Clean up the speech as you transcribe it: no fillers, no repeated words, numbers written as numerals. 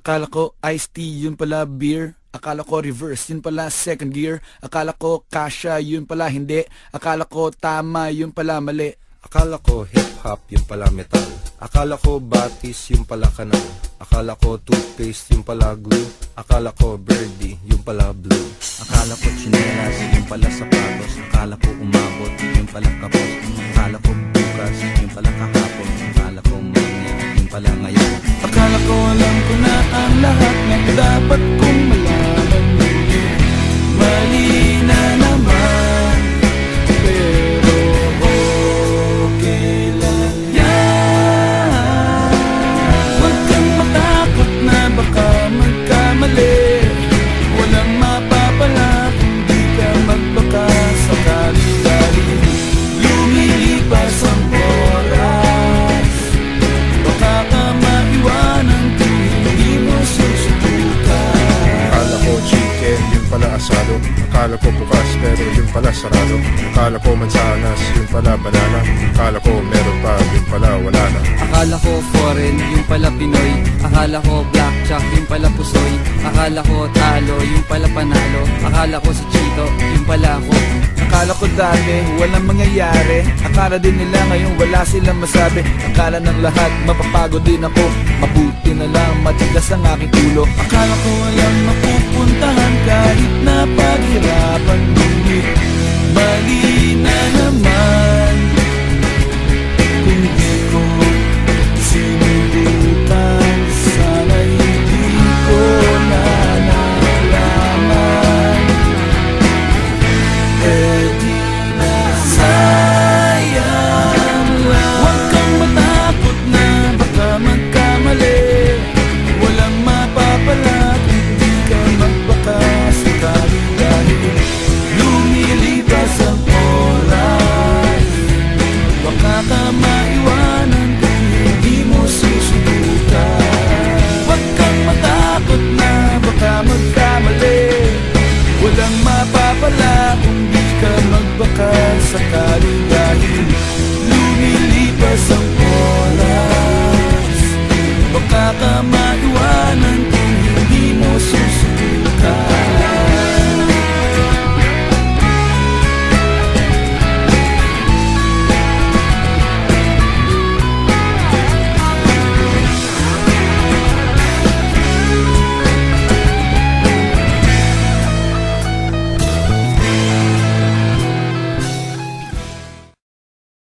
Akala ko iced tea, yun pala beer. Akala ko reverse, yun pala second gear. Akala ko kasha, yun pala hindi. Akala ko tama, yun pala mali. Akala ko hip-hop, yun pala metal. Akala ko batis, yun pala kanal. Akala ko toothpaste, yun pala glue. Akala ko birdie, yun pala blue. Akala ko tsinelas, yun pala sapatos. Akala ko umabot, yun pala kapos. Akala ko bukas, yun pala kahapon. Akala ko mamaya, yun pala ngayon. Akala ko alam ko na ang lahat ng dapat kong malaman. Mali na naman, pero okay lang yan. Huwag kang matakot na baka magkamali. Walang mapapala kung di ka magbaka. Sakali-kali lumilipas ang oras. Baka ka maiwanan kung hindi mo susubukan. Akala ko chicken, yun pala asado. Akala ko bukas, pero yun pala sarado. Akala ko mansanas, yun pala banana. Akala ko meron pa, yun pala wala na. Akala ko foreign, yung pala Pinoy. Akala ko blackjack, yung pala pusoy. Akala ko talo, yung pala panalo. Akala ko si Chito, yung pala ako. Akala ko dati walang mangyayari. Akala din nila ngayon wala silang masabi. Akala ng lahat mapapagod din ako. Mabuti na lang matigas ang aking ulo. Akala ko walang mapupuntahan kahit na paghirapan. Ngunit mali na